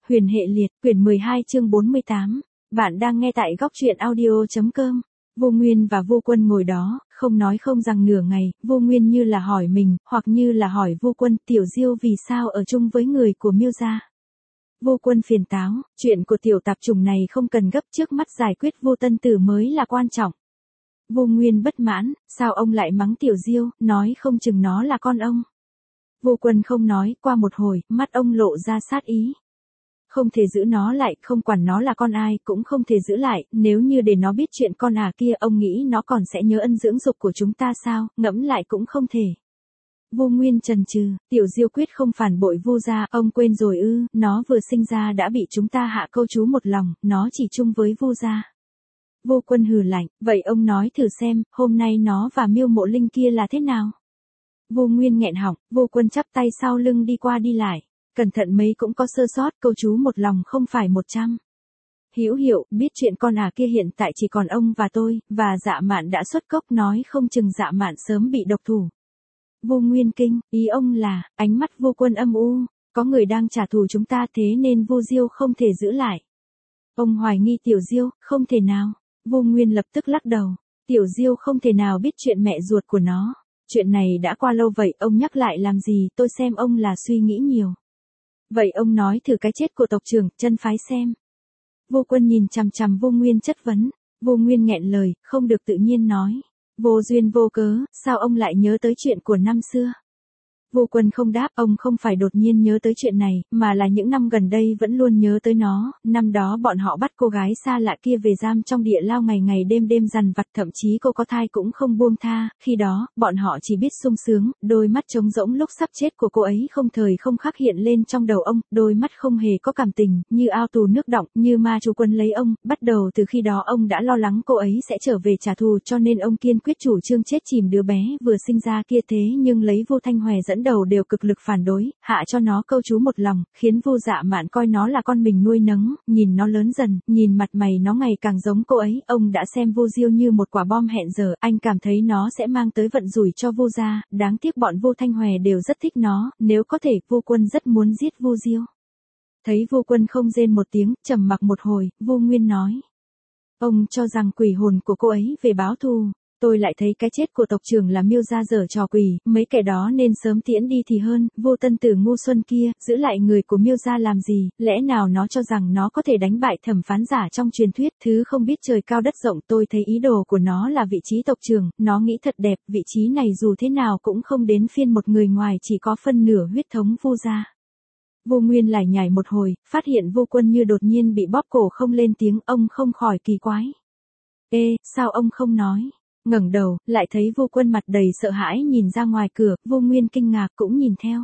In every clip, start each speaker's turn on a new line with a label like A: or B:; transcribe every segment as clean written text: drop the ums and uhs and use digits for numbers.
A: Huyền hệ liệt, quyển 12 chương 48. Bạn đang nghe tại góc truyện audio.com. Vô Nguyên và Vô Quân ngồi đó, không nói không rằng nửa ngày, Vô Nguyên như là hỏi mình, hoặc như là hỏi Vô Quân, Tiểu Diêu vì sao ở chung với người của Miêu gia. Vô Quân phiền táo, chuyện của tiểu tạp chủng này không cần gấp, trước mắt giải quyết Vô Tân Tử mới là quan trọng. Vô Nguyên bất mãn, sao ông lại mắng Tiểu Diêu, nói không chừng nó là con ông. Vô Quân không nói, qua một hồi, mắt ông lộ ra sát ý. Không thể giữ nó lại, không quản nó là con ai, cũng không thể giữ lại, nếu như để nó biết chuyện con kia, ông nghĩ nó còn sẽ nhớ ân dưỡng dục của chúng ta sao, ngẫm lại cũng không thể. Vô Nguyên chần chừ, Tiểu Diêu quyết không phản bội Vô gia, ông quên rồi ư, nó vừa sinh ra đã bị chúng ta hạ câu chú một lòng, nó chỉ chung với Vô gia. Vô Quân hừ lạnh, vậy ông nói thử xem, hôm nay nó và Miêu Mộ Linh kia là thế nào? Vô Nguyên nghẹn họng, Vô Quân chắp tay sau lưng đi qua đi lại. Cẩn thận mấy cũng có sơ sót, câu chú một lòng không phải 100. Hữu hiệu, biết chuyện con kia hiện tại chỉ còn ông và tôi, và Dạ Mạn đã xuất cốc, nói không chừng Dạ Mạn sớm bị độc thủ. Vô Nguyên kinh, ý ông là, ánh mắt Vô Quân âm u, có người đang trả thù chúng ta, thế nên Vô Diêu không thể giữ lại. Ông hoài nghi Tiểu Diêu, không thể nào. Vô Nguyên lập tức lắc đầu, Tiểu Diêu không thể nào biết chuyện mẹ ruột của nó. Chuyện này đã qua lâu vậy, ông nhắc lại làm gì, tôi xem ông là suy nghĩ nhiều. Vậy ông nói thử cái chết của tộc trưởng, chân phái xem. Vô Quân nhìn chằm chằm Vô Nguyên chất vấn. Vô Nguyên nghẹn lời, không được tự nhiên nói. Vô duyên vô cớ, sao ông lại nhớ tới chuyện của năm xưa? Vô Quân không đáp, ông không phải đột nhiên nhớ tới chuyện này, mà là những năm gần đây vẫn luôn nhớ tới nó. Năm đó bọn họ bắt cô gái xa lạ kia về giam trong địa lao, ngày ngày đêm đêm dằn vặt, thậm chí cô có thai cũng không buông tha. Khi đó, bọn họ chỉ biết sung sướng, đôi mắt trống rỗng lúc sắp chết của cô ấy không thời không khắc hiện lên trong đầu ông, đôi mắt không hề có cảm tình, như ao tù nước đọng, như ma chú quân lấy ông. Bắt đầu từ khi đó ông đã lo lắng cô ấy sẽ trở về trả thù, cho nên ông kiên quyết chủ trương chết chìm đứa bé vừa sinh ra kia. Thế nhưng lấy Vô Thanh Hòe dẫn đầu đều cực lực phản đối, hạ cho nó câu chú một lòng, khiến Vô Dạ Mạn coi nó là con mình nuôi nấng, nhìn nó lớn dần, nhìn mặt mày nó ngày càng giống cô ấy, ông đã xem Vô Diêu như một quả bom hẹn giờ, anh cảm thấy nó sẽ mang tới vận rủi cho Vô gia, đáng tiếc bọn Vô Thanh Hòe đều rất thích nó, nếu có thể, Vô Quân rất muốn giết Vô Diêu. Thấy Vô Quân không rên một tiếng, trầm mặc một hồi, Vô Nguyên nói. Ông cho rằng quỷ hồn của cô ấy về báo thù. Tôi lại thấy cái chết của tộc trưởng là Miêu gia giở trò quỷ, mấy kẻ đó nên sớm tiễn đi thì hơn. Vô Tân Tử ngu xuân kia, giữ lại người của Miêu gia làm gì, lẽ nào nó cho rằng nó có thể đánh bại thẩm phán giả trong truyền thuyết, thứ không biết trời cao đất rộng. Tôi thấy ý đồ của nó là vị trí tộc trưởng, nó nghĩ thật đẹp, vị trí này dù thế nào cũng không đến phiên một người ngoài chỉ có phân nửa huyết thống Vô gia. Vô Nguyên lải nhải một hồi, phát hiện Vô Quân như đột nhiên bị bóp cổ không lên tiếng, ông không khỏi kỳ quái. Ê, sao ông không nói? Ngẩng đầu, lại thấy Vô Quân mặt đầy sợ hãi nhìn ra ngoài cửa, Vô Nguyên kinh ngạc cũng nhìn theo.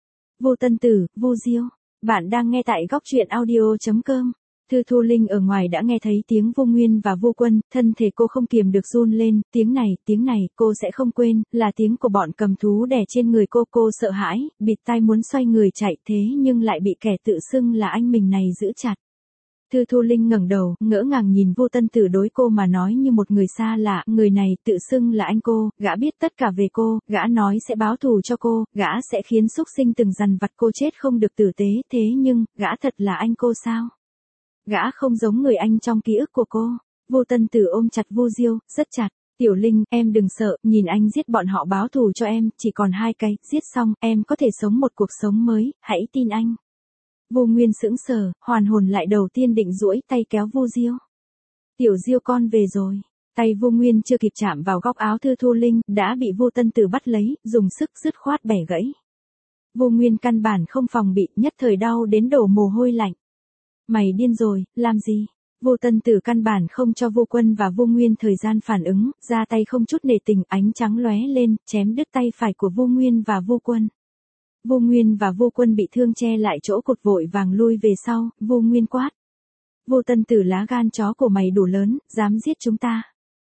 A: Vô Tân Tử, Vô Diêu, bạn đang nghe tại góc truyện audio.com. Thư Thu Linh ở ngoài đã nghe thấy tiếng Vô Nguyên và Vô Quân, thân thể cô không kiềm được run lên, tiếng này, cô sẽ không quên, là tiếng của bọn cầm thú đè trên người cô sợ hãi, bịt tai muốn xoay người chạy, thế nhưng lại bị kẻ tự xưng là anh mình này giữ chặt. Thư Thu Linh ngẩng đầu, ngỡ ngàng nhìn Vô Tân Tử đối cô mà nói như một người xa lạ, người này tự xưng là anh cô, gã biết tất cả về cô, gã nói sẽ báo thù cho cô, gã sẽ khiến xúc sinh từng dằn vặt cô chết không được tử tế, thế nhưng, gã thật là anh cô sao? Gã không giống người anh trong ký ức của cô. Vô Tân Tử ôm chặt Vô Diêu, rất chặt. Tiểu Linh, em đừng sợ, nhìn anh giết bọn họ báo thù cho em, chỉ còn 2 cây, giết xong, em có thể sống một cuộc sống mới, hãy tin anh. Vô Nguyên sững sờ, hoàn hồn lại, đầu tiên định duỗi tay kéo Vô Diêu. Tiểu Diêu con về rồi. Tay Vô Nguyên chưa kịp chạm vào góc áo Thư Thu Linh, đã bị Vô Tân Tử bắt lấy, dùng sức dứt khoát bẻ gãy. Vô Nguyên căn bản không phòng bị, nhất thời đau đến đổ mồ hôi lạnh. Mày điên rồi, làm gì? Vô Tân Tử căn bản không cho Vô Quân và Vô Nguyên thời gian phản ứng, ra tay không chút nể tình, ánh trắng lóe lên, chém đứt tay phải của Vô Nguyên và Vô Quân. Vô Nguyên và Vô Quân bị thương che lại chỗ cột, vội vàng lui về sau. Vô Nguyên quát. Vô Tân Tử, lá gan chó của mày đủ lớn, dám giết chúng ta.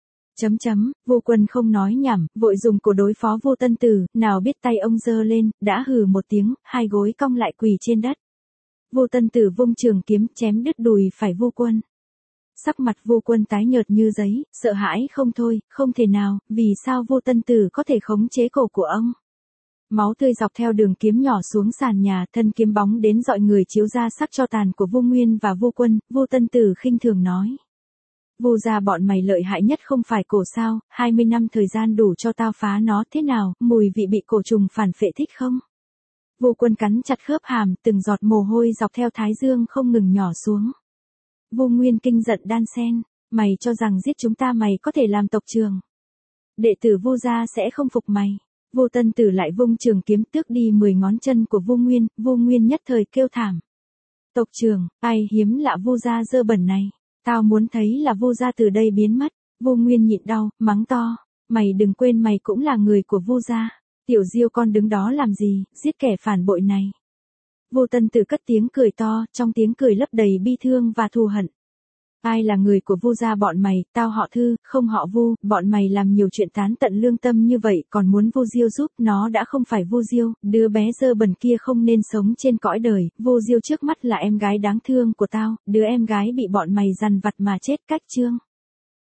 A: Vô Quân không nói nhảm, vội dùng cổ đối phó Vô Tân Tử, nào biết tay ông giơ lên, đã hừ một tiếng, 2 gối cong lại quỳ trên đất. Vô Tân Tử vung trường kiếm chém đứt đùi phải Vô Quân. Sắc mặt Vô Quân tái nhợt như giấy, sợ hãi không thôi, không thể nào, vì sao Vô Tân Tử có thể khống chế cổ của ông? Máu tươi dọc theo đường kiếm nhỏ xuống sàn nhà, thân kiếm bóng đến dọi người chiếu ra sắc tro tàn của Vô Nguyên và Vô Quân. Vô Tân Tử khinh thường nói: Vô gia bọn mày lợi hại nhất không phải cổ sao, 20 năm thời gian đủ cho tao phá nó, thế nào, mùi vị bị cổ trùng phản phệ thích không? Vô Quân cắn chặt khớp hàm, từng giọt mồ hôi dọc theo thái dương không ngừng nhỏ xuống. Vô Nguyên kinh giận đan sen: Mày cho rằng giết chúng ta mày có thể làm tộc trưởng? Đệ tử Vô gia sẽ không phục mày. Vô Tân Tử lại vung trường kiếm tước đi 10 ngón chân của Vô Nguyên. Vô Nguyên nhất thời kêu thảm: Tộc trưởng, ai hiếm lạ Vô gia dơ bẩn này. Tao muốn thấy là Vô gia từ đây biến mất. Vô Nguyên nhịn đau, mắng to: Mày đừng quên mày cũng là người của Vô gia. Tiểu Diêu con đứng đó làm gì, giết kẻ phản bội này. Vô Tân Tử cất tiếng cười to, trong tiếng cười lấp đầy bi thương và thù hận. Ai là người của Vô gia bọn mày, tao họ Thư, không họ Vu, bọn mày làm nhiều chuyện tán tận lương tâm như vậy còn muốn Vô Diêu giúp, nó đã không phải Vô Diêu, đứa bé dơ bẩn kia không nên sống trên cõi đời, Vô Diêu trước mắt là em gái đáng thương của tao, đứa em gái bị bọn mày dằn vặt mà chết cách chương.